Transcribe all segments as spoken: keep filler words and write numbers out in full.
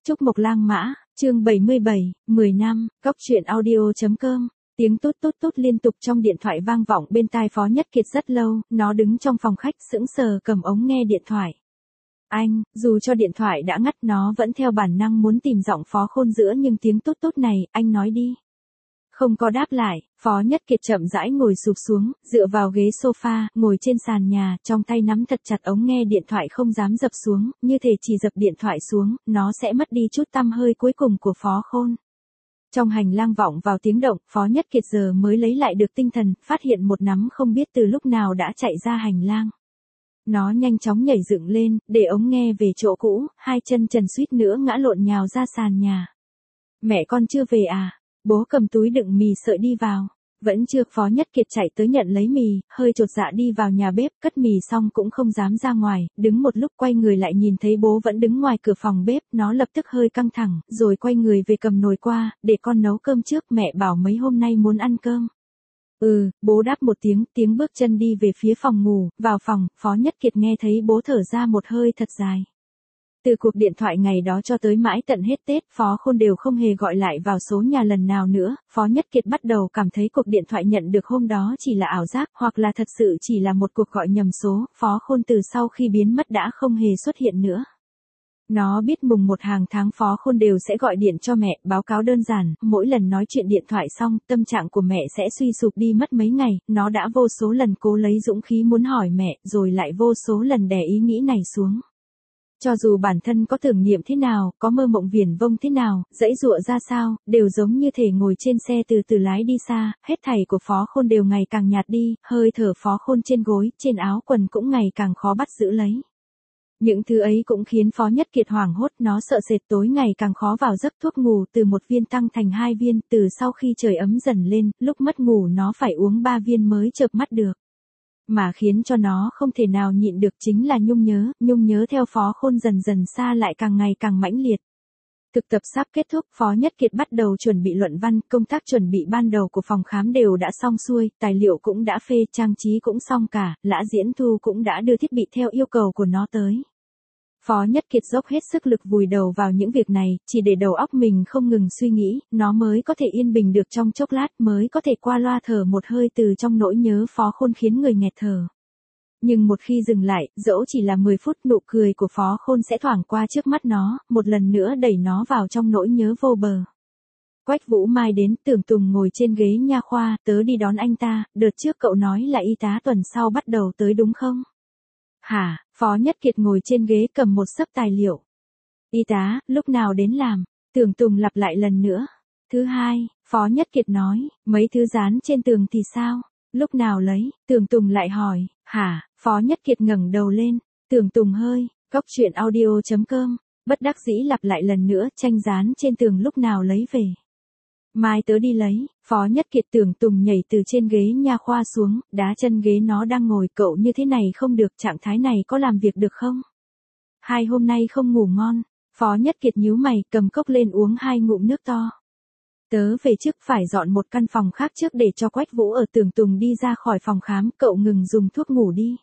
Trúc Mộc Lang Mã, chương bảy mươi bảy, mười năm, Cóc truyện audio.com. Tiếng tút tút tút liên tục trong điện thoại vang vọng bên tai Phó Nhất Kiệt rất lâu, nó đứng trong phòng khách sững sờ cầm ống nghe điện thoại. Anh, dù cho điện thoại đã ngắt nó vẫn theo bản năng muốn tìm giọng Phó Khôn giữa nhưng tiếng tút tút này, anh nói đi. Không có đáp lại, Phó Nhất Kiệt chậm rãi ngồi sụp xuống, dựa vào ghế sofa, ngồi trên sàn nhà, trong tay nắm thật chặt ống nghe điện thoại không dám dập xuống, như thể chỉ dập điện thoại xuống, nó sẽ mất đi chút tăm hơi cuối cùng của Phó Khôn. Trong hành lang vọng vào tiếng động, Phó Nhất Kiệt giờ mới lấy lại được tinh thần, phát hiện một nắm không biết từ lúc nào đã chạy ra hành lang. Nó nhanh chóng nhảy dựng lên, để ống nghe về chỗ cũ, hai chân trần suýt nữa ngã lộn nhào ra sàn nhà. Mẹ con chưa về à? Bố cầm túi đựng mì sợi đi vào. Vẫn chưa. Phó Nhất Kiệt chạy tới nhận lấy mì, hơi chột dạ đi vào nhà bếp, cất mì xong cũng không dám ra ngoài, đứng một lúc quay người lại nhìn thấy bố vẫn đứng ngoài cửa phòng bếp, nó lập tức hơi căng thẳng, rồi quay người về cầm nồi qua, để con nấu cơm trước, mẹ bảo mấy hôm nay muốn ăn cơm. Ừ, bố đáp một tiếng, tiếng bước chân đi về phía phòng ngủ, vào phòng, Phó Nhất Kiệt nghe thấy bố thở ra một hơi thật dài. Từ cuộc điện thoại ngày đó cho tới mãi tận hết Tết, Phó Khôn đều không hề gọi lại vào số nhà lần nào nữa, Phó Nhất Kiệt bắt đầu cảm thấy cuộc điện thoại nhận được hôm đó chỉ là ảo giác, hoặc là thật sự chỉ là một cuộc gọi nhầm số, Phó Khôn từ sau khi biến mất đã không hề xuất hiện nữa. Nó biết mùng một hàng tháng Phó Khôn đều sẽ gọi điện cho mẹ, báo cáo đơn giản, mỗi lần nói chuyện điện thoại xong, tâm trạng của mẹ sẽ suy sụp đi mất mấy ngày, nó đã vô số lần cố lấy dũng khí muốn hỏi mẹ, rồi lại vô số lần đè ý nghĩ này xuống. Cho dù bản thân có tưởng niệm thế nào, có mơ mộng viển vông thế nào, dãy dụa ra sao, đều giống như thể ngồi trên xe từ từ lái đi xa, hết thảy của Phó Khôn đều ngày càng nhạt đi, hơi thở Phó Khôn trên gối, trên áo quần cũng ngày càng khó bắt giữ lấy. Những thứ ấy cũng khiến Phó Nhất Kiệt hoảng hốt, nó sợ sệt tối ngày càng khó vào giấc, thuốc ngủ từ một viên tăng thành hai viên, từ sau khi trời ấm dần lên, lúc mất ngủ nó phải uống ba viên mới chợp mắt được. Mà khiến cho nó không thể nào nhịn được chính là nhung nhớ, nhung nhớ theo Phó Khôn dần dần xa lại càng ngày càng mãnh liệt. Thực tập sắp kết thúc, Phó Nhất Kiệt bắt đầu chuẩn bị luận văn, công tác chuẩn bị ban đầu của phòng khám đều đã xong xuôi, tài liệu cũng đã phê, trang trí cũng xong cả, Lã Diễn Thu cũng đã đưa thiết bị theo yêu cầu của nó tới. Phó Nhất Kiệt dốc hết sức lực vùi đầu vào những việc này, chỉ để đầu óc mình không ngừng suy nghĩ, nó mới có thể yên bình được trong chốc lát, mới có thể qua loa thở một hơi từ trong nỗi nhớ Phó Khôn khiến người nghẹt thở. Nhưng một khi dừng lại, dẫu chỉ là mười phút, nụ cười của Phó Khôn sẽ thoảng qua trước mắt nó, một lần nữa đẩy nó vào trong nỗi nhớ vô bờ. Quách Vũ Mai đến, Tưởng Tùng ngồi trên ghế nha khoa, tớ đi đón anh ta, đợt trước cậu nói là y tá tuần sau bắt đầu tới đúng không? Hả? Phó Nhất Kiệt ngồi trên ghế cầm một xấp tài liệu. Y tá, lúc nào đến làm? Tưởng Tùng lặp lại lần nữa. Thứ hai, Phó Nhất Kiệt nói, mấy thứ dán trên tường thì sao? Lúc nào lấy? Tưởng Tùng lại hỏi. Hả? Phó Nhất Kiệt ngẩng đầu lên. Tưởng Tùng hơi, Cóc truyện audio.com, bất đắc dĩ lặp lại lần nữa, tranh dán trên tường lúc nào lấy về? Mai tớ đi lấy. Phó Nhất Kiệt. Tưởng Tùng nhảy từ trên ghế nha khoa xuống, đá chân ghế nó đang ngồi, cậu như thế này không được, trạng thái này có làm việc được không? Hai hôm nay không ngủ ngon. Phó Nhất Kiệt nhíu mày, cầm cốc lên uống hai ngụm nước to. Tớ về trước, phải dọn một căn phòng khác trước để cho Quách Vũ ở. Tưởng Tùng đi ra khỏi phòng khám, cậu ngừng dùng thuốc ngủ đi.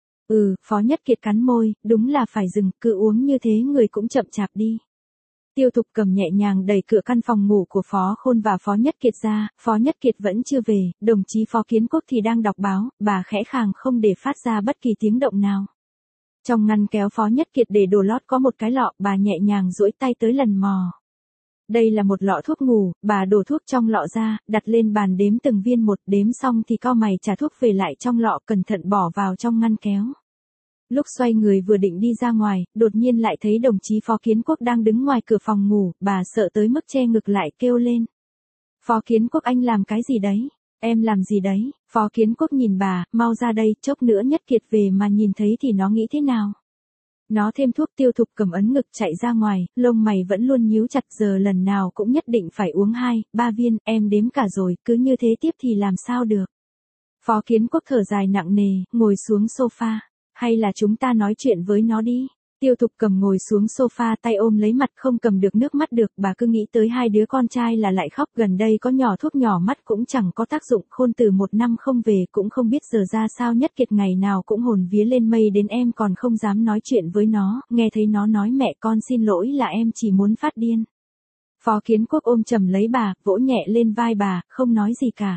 Ừ, Phó Nhất Kiệt cắn môi, đúng là phải dừng, cứ uống như thế người cũng chậm chạp đi. Tiêu Thục cầm nhẹ nhàng đẩy cửa căn phòng ngủ của Phó Khôn và Phó Nhất Kiệt ra, Phó Nhất Kiệt vẫn chưa về, đồng chí Phó Kiến Quốc thì đang đọc báo, bà khẽ khàng không để phát ra bất kỳ tiếng động nào. Trong ngăn kéo Phó Nhất Kiệt để đồ lót có một cái lọ, bà nhẹ nhàng duỗi tay tới lần mò. Đây là một lọ thuốc ngủ, bà đổ thuốc trong lọ ra, đặt lên bàn đếm từng viên một, đếm xong thì cau mày trả thuốc về lại trong lọ, cẩn thận bỏ vào trong ngăn kéo. Lúc xoay người vừa định đi ra ngoài, đột nhiên lại thấy đồng chí Phó Kiến Quốc đang đứng ngoài cửa phòng ngủ, bà sợ tới mức che ngực lại kêu lên. Phó Kiến Quốc, anh làm cái gì đấy? Em làm gì đấy? Phó Kiến Quốc nhìn bà, mau ra đây, chốc nữa Nhất Kiệt về mà nhìn thấy thì nó nghĩ thế nào? Nó thêm thuốc. Tiêu Thục cầm ấn ngực chạy ra ngoài, lông mày vẫn luôn nhíu chặt, giờ lần nào cũng nhất định phải uống hai, ba viên, em đếm cả rồi, cứ như thế tiếp thì làm sao được? Phó Kiến Quốc thở dài nặng nề, ngồi xuống sofa. Hay là chúng ta nói chuyện với nó đi. Tiêu Thục Cầm ngồi xuống sofa tay ôm lấy mặt không cầm được nước mắt được, bà cứ nghĩ tới hai đứa con trai là lại khóc, gần đây có nhỏ thuốc nhỏ mắt cũng chẳng có tác dụng, Khôn Tử một năm không về cũng không biết giờ ra sao, Nhất Kiệt ngày nào cũng hồn vía lên mây đến em còn không dám nói chuyện với nó, nghe thấy nó nói mẹ con xin lỗi là em chỉ muốn phát điên. Phó Kiến Quốc ôm chầm lấy bà, vỗ nhẹ lên vai bà, không nói gì cả.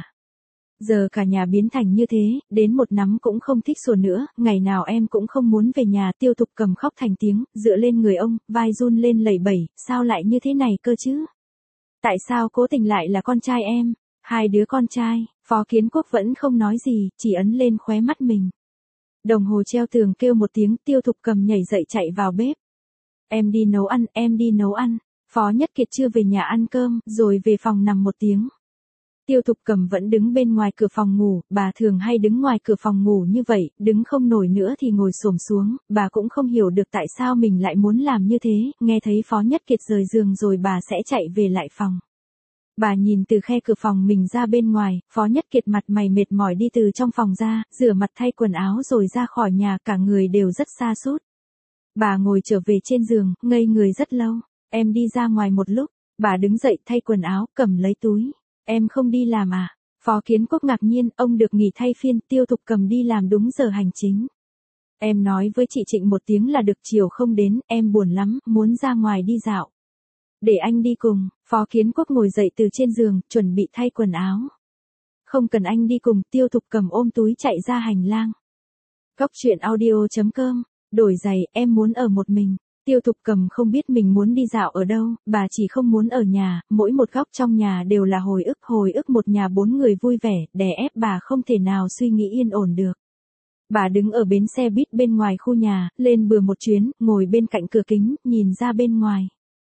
Giờ cả nhà biến thành như thế, đến một nắm cũng không thích sủa nữa, ngày nào em cũng không muốn về nhà. Tiêu Thục Cầm khóc thành tiếng, dựa lên người ông, vai run lên lẩy bẩy, sao lại như thế này cơ chứ? Tại sao cố tình lại là con trai em? Hai đứa con trai, Phó Kiến Quốc vẫn không nói gì, chỉ ấn lên khóe mắt mình. Đồng hồ treo tường kêu một tiếng, Tiêu Thục Cầm nhảy dậy chạy vào bếp. Em đi nấu ăn, em đi nấu ăn. Phó Nhất Kiệt chưa về nhà ăn cơm, rồi về phòng nằm một tiếng. Tiêu Thục Cầm vẫn đứng bên ngoài cửa phòng ngủ, bà thường hay đứng ngoài cửa phòng ngủ như vậy, đứng không nổi nữa thì ngồi xổm xuống, bà cũng không hiểu được tại sao mình lại muốn làm như thế, nghe thấy Phó Nhất Kiệt rời giường rồi bà sẽ chạy về lại phòng. Bà nhìn từ khe cửa phòng mình ra bên ngoài, Phó Nhất Kiệt mặt mày mệt mỏi đi từ trong phòng ra, rửa mặt thay quần áo rồi ra khỏi nhà, cả người đều rất sa sút. Bà ngồi trở về trên giường, ngây người rất lâu, em đi ra ngoài một lúc, bà đứng dậy thay quần áo, cầm lấy túi. Em không đi làm à? Phó Kiến Quốc ngạc nhiên, ông được nghỉ thay phiên, Tiêu Thục Cầm đi làm đúng giờ hành chính. Em nói với chị Trịnh một tiếng là được, chiều không đến, em buồn lắm, muốn ra ngoài đi dạo. Để anh đi cùng. Phó Kiến Quốc ngồi dậy từ trên giường, chuẩn bị thay quần áo. Không cần anh đi cùng, Tiêu Thục Cầm ôm túi chạy ra hành lang. Góc truyện audio chấm com, đổi giày, em muốn ở một mình. Tiêu Thục Cầm không biết mình muốn đi dạo ở đâu, bà chỉ không muốn ở nhà, mỗi một góc trong nhà đều là hồi ức, hồi ức một nhà bốn người vui vẻ, đè ép bà không thể nào suy nghĩ yên ổn được. Bà đứng ở bến xe buýt bên ngoài khu nhà, lên bừa một chuyến, ngồi bên cạnh cửa kính, nhìn ra bên ngoài.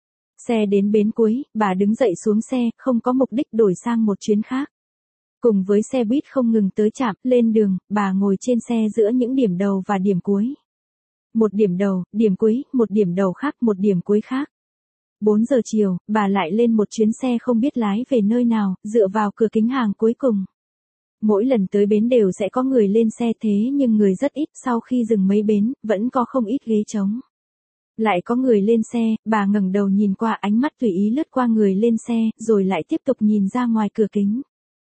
Xe đến bến cuối, bà đứng dậy xuống xe, không có mục đích đổi sang một chuyến khác. Cùng với xe buýt không ngừng tới trạm, lên đường, bà ngồi trên xe giữa những điểm đầu và điểm cuối. Một điểm đầu, điểm cuối, một điểm đầu khác, một điểm cuối khác. bốn giờ chiều, bà lại lên một chuyến xe không biết lái về nơi nào, dựa vào cửa kính hàng cuối cùng. Mỗi lần tới bến đều sẽ có người lên xe thế nhưng người rất ít, sau khi dừng mấy bến, vẫn có không ít ghế trống. Lại có người lên xe, bà ngẩng đầu nhìn qua, ánh mắt tùy ý lướt qua người lên xe, rồi lại tiếp tục nhìn ra ngoài cửa kính.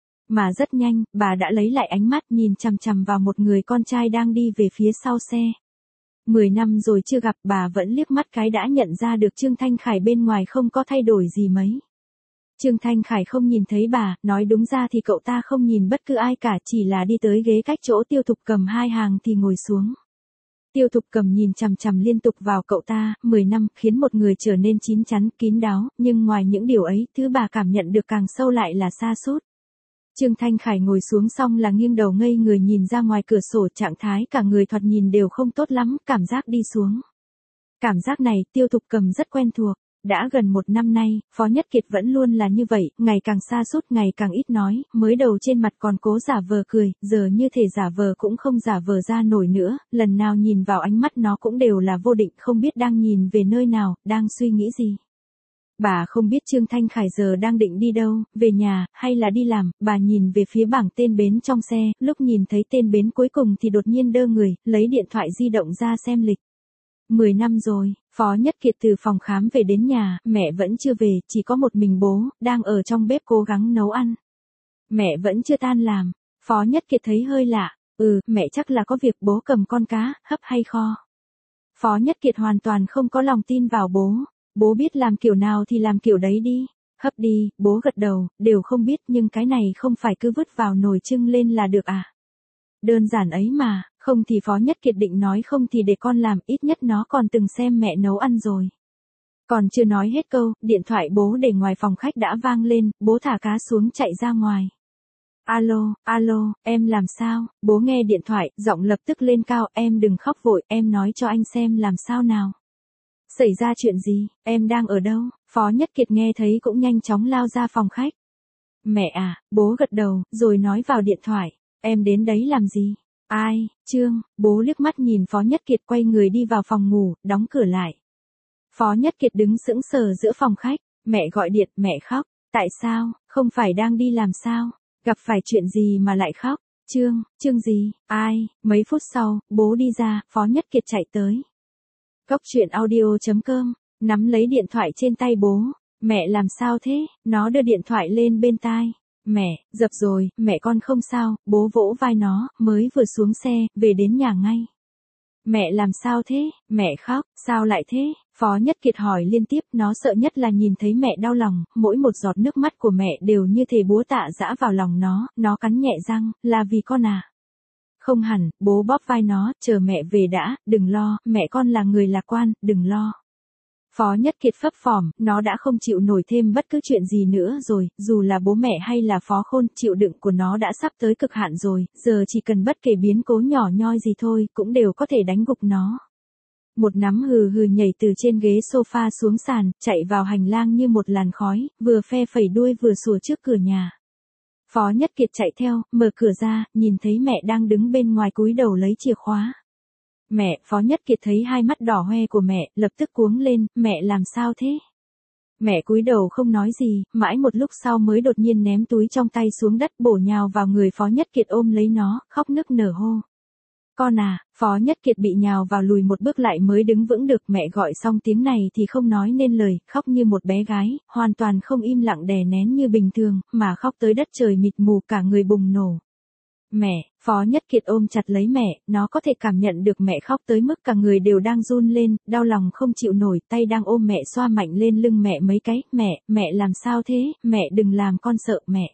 Mà rất nhanh, bà đã lấy lại ánh mắt nhìn chằm chằm vào một người con trai đang đi về phía sau xe. Mười năm rồi chưa gặp, bà vẫn liếc mắt cái đã nhận ra được Trương Thanh Khải bên ngoài không có thay đổi gì mấy. Trương Thanh Khải không nhìn thấy bà, nói đúng ra thì cậu ta không nhìn bất cứ ai cả, chỉ là đi tới ghế cách chỗ Tiêu Thục Cầm hai hàng thì ngồi xuống. Tiêu Thục Cầm nhìn chằm chằm liên tục vào cậu ta, mười năm khiến một người trở nên chín chắn, kín đáo, nhưng ngoài những điều ấy, thứ bà cảm nhận được càng sâu lại là sa sút. Trương Thanh Khải ngồi xuống xong là nghiêng đầu ngây người nhìn ra ngoài cửa sổ, trạng thái cả người thoạt nhìn đều không tốt lắm, cảm giác đi xuống. Cảm giác này, Tiêu Thục Cầm rất quen thuộc. Đã gần một năm nay, Phó Nhất Kiệt vẫn luôn là như vậy, ngày càng sa sút, ngày càng ít nói, mới đầu trên mặt còn cố giả vờ cười, giờ như thể giả vờ cũng không giả vờ ra nổi nữa, lần nào nhìn vào ánh mắt nó cũng đều là vô định, không biết đang nhìn về nơi nào, đang suy nghĩ gì. Bà không biết Trương Thanh Khải giờ đang định đi đâu, về nhà, hay là đi làm, bà nhìn về phía bảng tên bến trong xe, lúc nhìn thấy tên bến cuối cùng thì đột nhiên đơ người, lấy điện thoại di động ra xem lịch. Mười năm rồi, Phó Nhất Kiệt từ phòng khám về đến nhà, mẹ vẫn chưa về, chỉ có một mình bố, đang ở trong bếp cố gắng nấu ăn. Mẹ vẫn chưa tan làm, Phó Nhất Kiệt thấy hơi lạ, ừ, mẹ chắc là có việc, bố cầm con cá, hấp hay kho. Phó Nhất Kiệt hoàn toàn không có lòng tin vào bố, bố biết làm kiểu nào thì làm kiểu đấy đi, hấp đi, bố gật đầu, đều không biết nhưng cái này không phải cứ vứt vào nồi trưng lên là được à. Đơn giản ấy mà, không thì Phó Nhất Kiệt định nói không thì để con làm, ít nhất nó còn từng xem mẹ nấu ăn rồi. Còn chưa nói hết câu, điện thoại bố để ngoài phòng khách đã vang lên, bố thả cá xuống chạy ra ngoài. Alo, alo, em làm sao? Bố nghe điện thoại, giọng lập tức lên cao, em đừng khóc vội, em nói cho anh xem làm sao nào. Xảy ra chuyện gì, em đang ở đâu? Phó Nhất Kiệt nghe thấy cũng nhanh chóng lao ra phòng khách. Mẹ à, bố gật đầu, rồi nói vào điện thoại, em đến đấy làm gì? Ai, Trương, bố liếc mắt nhìn Phó Nhất Kiệt quay người đi vào phòng ngủ, đóng cửa lại. Phó Nhất Kiệt đứng sững sờ giữa phòng khách, mẹ gọi điện, mẹ khóc, tại sao, không phải đang đi làm sao, gặp phải chuyện gì mà lại khóc, Trương, Trương gì, ai, mấy phút sau, bố đi ra, Phó Nhất Kiệt chạy tới. Cóc truyện audio chấm com, nắm lấy điện thoại trên tay bố. Mẹ làm sao thế? Nó đưa điện thoại lên bên tai. Mẹ, dập rồi, mẹ con không sao, bố vỗ vai nó, mới vừa xuống xe, về đến nhà ngay. Mẹ làm sao thế? Mẹ khóc, sao lại thế? Phó Nhất Kiệt hỏi liên tiếp, nó sợ nhất là nhìn thấy mẹ đau lòng, mỗi một giọt nước mắt của mẹ đều như thể búa tạ dã vào lòng nó, nó cắn nhẹ răng, là vì con à? Không hẳn, bố bóp vai nó, chờ mẹ về đã, đừng lo, mẹ con là người lạc quan, đừng lo. Phó Nhất Kiệt phấp phỏm, nó đã không chịu nổi thêm bất cứ chuyện gì nữa rồi, dù là bố mẹ hay là Phó Khôn, chịu đựng của nó đã sắp tới cực hạn rồi, giờ chỉ cần bất kể biến cố nhỏ nhoi gì thôi, cũng đều có thể đánh gục nó. Một nắm hừ hừ nhảy từ trên ghế sofa xuống sàn, chạy vào hành lang như một làn khói, vừa phe phẩy đuôi vừa sủa trước cửa nhà. Phó Nhất Kiệt chạy theo, mở cửa ra, nhìn thấy mẹ đang đứng bên ngoài cúi đầu lấy chìa khóa. Mẹ, Phó Nhất Kiệt thấy hai mắt đỏ hoe của mẹ, lập tức cuống lên, mẹ làm sao thế? Mẹ cúi đầu không nói gì, mãi một lúc sau mới đột nhiên ném túi trong tay xuống đất bổ nhào vào người Phó Nhất Kiệt ôm lấy nó, khóc nức nở hô. Con à, Phó Nhất Kiệt bị nhào vào lùi một bước lại mới đứng vững được, mẹ gọi xong tiếng này thì không nói nên lời, khóc như một bé gái, hoàn toàn không im lặng đè nén như bình thường, mà khóc tới đất trời mịt mù cả người bùng nổ. Mẹ, Phó Nhất Kiệt ôm chặt lấy mẹ, nó có thể cảm nhận được mẹ khóc tới mức cả người đều đang run lên, đau lòng không chịu nổi, tay đang ôm mẹ xoa mạnh lên lưng mẹ mấy cái, mẹ, mẹ làm sao thế, mẹ đừng làm con sợ mẹ.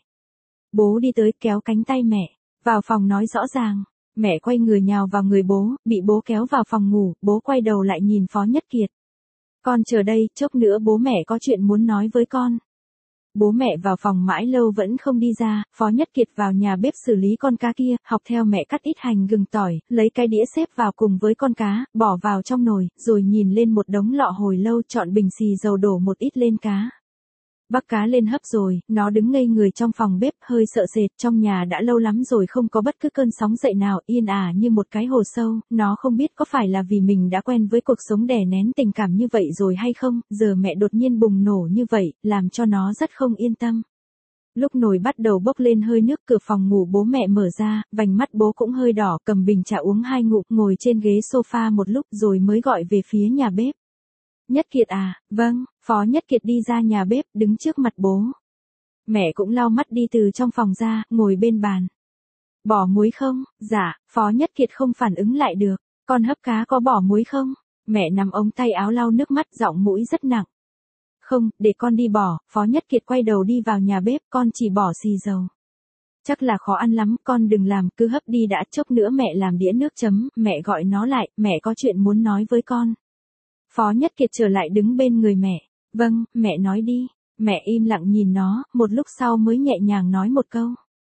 Bố đi tới kéo cánh tay mẹ, vào phòng nói rõ ràng. Mẹ quay người nhào vào người bố, bị bố kéo vào phòng ngủ, bố quay đầu lại nhìn Phó Nhất Kiệt. Con chờ đây, chốc nữa bố mẹ có chuyện muốn nói với con. Bố mẹ vào phòng mãi lâu vẫn không đi ra, Phó Nhất Kiệt vào nhà bếp xử lý con cá kia, học theo mẹ cắt ít hành gừng tỏi, lấy cái đĩa xếp vào cùng với con cá, bỏ vào trong nồi, rồi nhìn lên một đống lọ hồi lâu, chọn bình xì dầu đổ một ít lên cá. Bắc cá lên hấp rồi, nó đứng ngây người trong phòng bếp, hơi sợ sệt, trong nhà đã lâu lắm rồi không có bất cứ cơn sóng dậy nào, yên ả như một cái hồ sâu, nó không biết có phải là vì mình đã quen với cuộc sống đè nén tình cảm như vậy rồi hay không, giờ mẹ đột nhiên bùng nổ như vậy, làm cho nó rất không yên tâm. Lúc nồi bắt đầu bốc lên hơi nước, cửa phòng ngủ bố mẹ mở ra, vành mắt bố cũng hơi đỏ, cầm bình trà uống hai ngụm, ngồi trên ghế sofa một lúc rồi mới gọi về phía nhà bếp. Nhất Kiệt à, vâng, Phó Nhất Kiệt đi ra nhà bếp, đứng trước mặt bố. Mẹ cũng lau mắt đi từ trong phòng ra, ngồi bên bàn. Bỏ muối không? Dạ, Phó Nhất Kiệt không phản ứng lại được. Con hấp cá có bỏ muối không? Mẹ nắm ống tay áo lau nước mắt, giọng mũi rất nặng. Không, để con đi bỏ, Phó Nhất Kiệt quay đầu đi vào nhà bếp, con chỉ bỏ xì dầu. Chắc là khó ăn lắm, con đừng làm, cứ hấp đi đã, chốc nữa mẹ làm đĩa nước chấm, mẹ gọi nó lại, mẹ có chuyện muốn nói với con. Phó Nhất Kiệt trở lại đứng bên người mẹ. Vâng, mẹ nói đi. Mẹ im lặng nhìn nó, một lúc sau mới nhẹ nhàng nói một câu.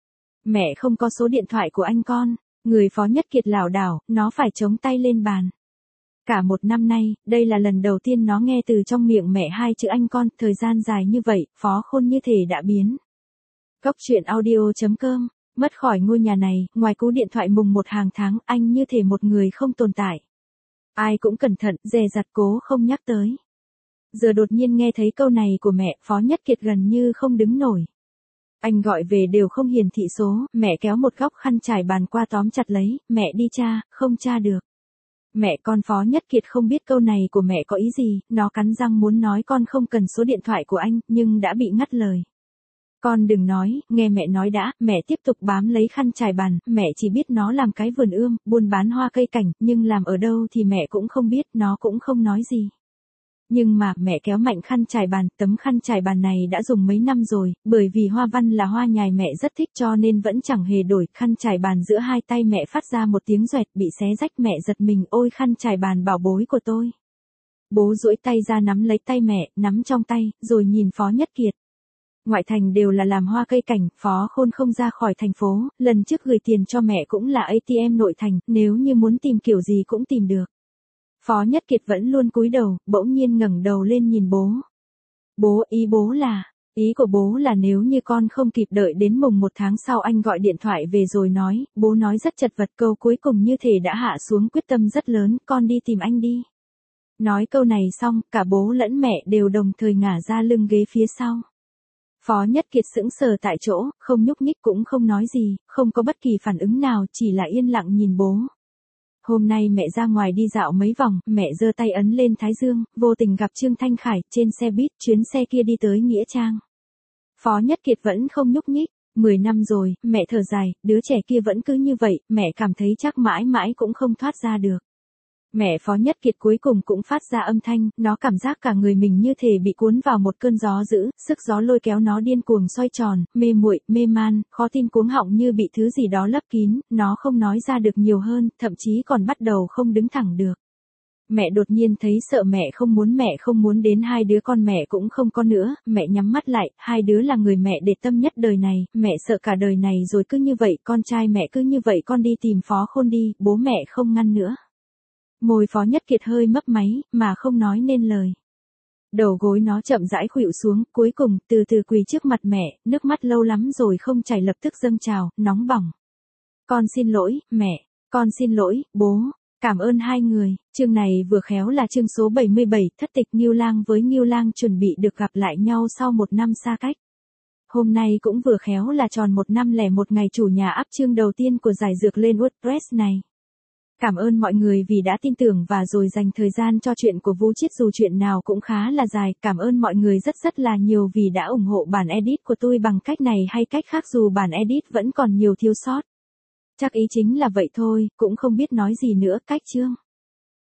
Mẹ không có số điện thoại của anh con. Người Phó Nhất Kiệt lảo đảo, nó phải chống tay lên bàn. Cả một năm nay, đây là lần đầu tiên nó nghe từ trong miệng mẹ hai chữ anh con, thời gian dài như vậy, Phó Khôn như thể đã biến. Cóc truyện audio chấm com, mất khỏi ngôi nhà này, ngoài cú điện thoại mùng một hàng tháng, anh như thể một người không tồn tại. Ai cũng cẩn thận, dè dặt cố không nhắc tới. Giờ đột nhiên nghe thấy câu này của mẹ, Phó Nhất Kiệt gần như không đứng nổi. Anh gọi về đều không hiển thị số, mẹ kéo một góc khăn trải bàn qua tóm chặt lấy, mẹ đi tra, không tra được. Mẹ con Phó Nhất Kiệt không biết câu này của mẹ có ý gì, nó cắn răng muốn nói con không cần số điện thoại của anh, nhưng đã bị ngắt lời. Con đừng nói, nghe mẹ nói đã, mẹ tiếp tục bám lấy khăn trải bàn, mẹ chỉ biết nó làm cái vườn ươm, buôn bán hoa cây cảnh, nhưng làm ở đâu thì mẹ cũng không biết, nó cũng không nói gì. Nhưng mà, mẹ kéo mạnh khăn trải bàn, tấm khăn trải bàn này đã dùng mấy năm rồi, bởi vì hoa văn là hoa nhài mẹ rất thích cho nên vẫn chẳng hề đổi, khăn trải bàn giữa hai tay mẹ phát ra một tiếng doẹt, bị xé rách, mẹ giật mình, ôi khăn trải bàn bảo bối của tôi. Bố duỗi tay ra nắm lấy tay mẹ, nắm trong tay, rồi nhìn Phó Nhất Kiệt. Ngoại thành đều là làm hoa cây cảnh, Phó Khôn không ra khỏi thành phố, lần trước gửi tiền cho mẹ cũng là a tê em nội thành, nếu như muốn tìm kiểu gì cũng tìm được. Phó Nhất Kiệt vẫn luôn cúi đầu, bỗng nhiên ngẩng đầu lên nhìn bố. Bố, ý bố là, ý của bố là nếu như con không kịp đợi đến mùng một tháng sau anh gọi điện thoại về rồi nói, bố nói rất chật vật, câu cuối cùng như thể đã hạ xuống quyết tâm rất lớn, con đi tìm anh đi. Nói câu này xong, cả bố lẫn mẹ đều đồng thời ngả ra lưng ghế phía sau. Phó Nhất Kiệt sững sờ tại chỗ, không nhúc nhích cũng không nói gì, không có bất kỳ phản ứng nào, chỉ là yên lặng nhìn bố. Hôm nay mẹ ra ngoài đi dạo mấy vòng, mẹ giơ tay ấn lên thái dương, vô tình gặp Trương Thanh Khải, trên xe buýt, chuyến xe kia đi tới Nghĩa Trang. Phó Nhất Kiệt vẫn không nhúc nhích. Mười năm rồi, mẹ thở dài, đứa trẻ kia vẫn cứ như vậy, mẹ cảm thấy chắc mãi mãi cũng không thoát ra được. Mẹ Phó Nhất Kiệt cuối cùng cũng phát ra âm thanh, nó cảm giác cả người mình như thể bị cuốn vào một cơn gió dữ, sức gió lôi kéo nó điên cuồng xoay tròn, mê muội, mê man, khó tin cuống họng như bị thứ gì đó lấp kín, nó không nói ra được nhiều hơn, thậm chí còn bắt đầu không đứng thẳng được. Mẹ đột nhiên thấy sợ, mẹ không muốn mẹ không muốn đến hai đứa con mẹ cũng không có nữa, mẹ nhắm mắt lại, hai đứa là người mẹ để tâm nhất đời này, mẹ sợ cả đời này rồi cứ như vậy, con trai mẹ cứ như vậy, con đi tìm Phó Khôn đi, bố mẹ không ngăn nữa. Môi Phó Nhất Kiệt hơi mấp máy, mà không nói nên lời. Đầu gối nó chậm rãi khuỵu xuống, cuối cùng, từ từ quỳ trước mặt mẹ, nước mắt lâu lắm rồi không chảy lập tức dâng trào, nóng bỏng. Con xin lỗi, mẹ, con xin lỗi, bố. Cảm ơn hai người, chương này vừa khéo là chương số bảy mươi bảy, thất tịch Ngưu Lang với Ngưu Lang chuẩn bị được gặp lại nhau sau một năm xa cách. Hôm nay cũng vừa khéo là tròn một năm lẻ một ngày chủ nhà up chương đầu tiên của giải dược lên WordPress này. Cảm ơn mọi người vì đã tin tưởng và rồi dành thời gian cho chuyện của Vũ Chiết, dù chuyện nào cũng khá là dài. Cảm ơn mọi người rất rất là nhiều vì đã ủng hộ bản edit của tôi bằng cách này hay cách khác dù bản edit vẫn còn nhiều thiếu sót. Chắc ý chính là vậy thôi, cũng không biết nói gì nữa, cách chương.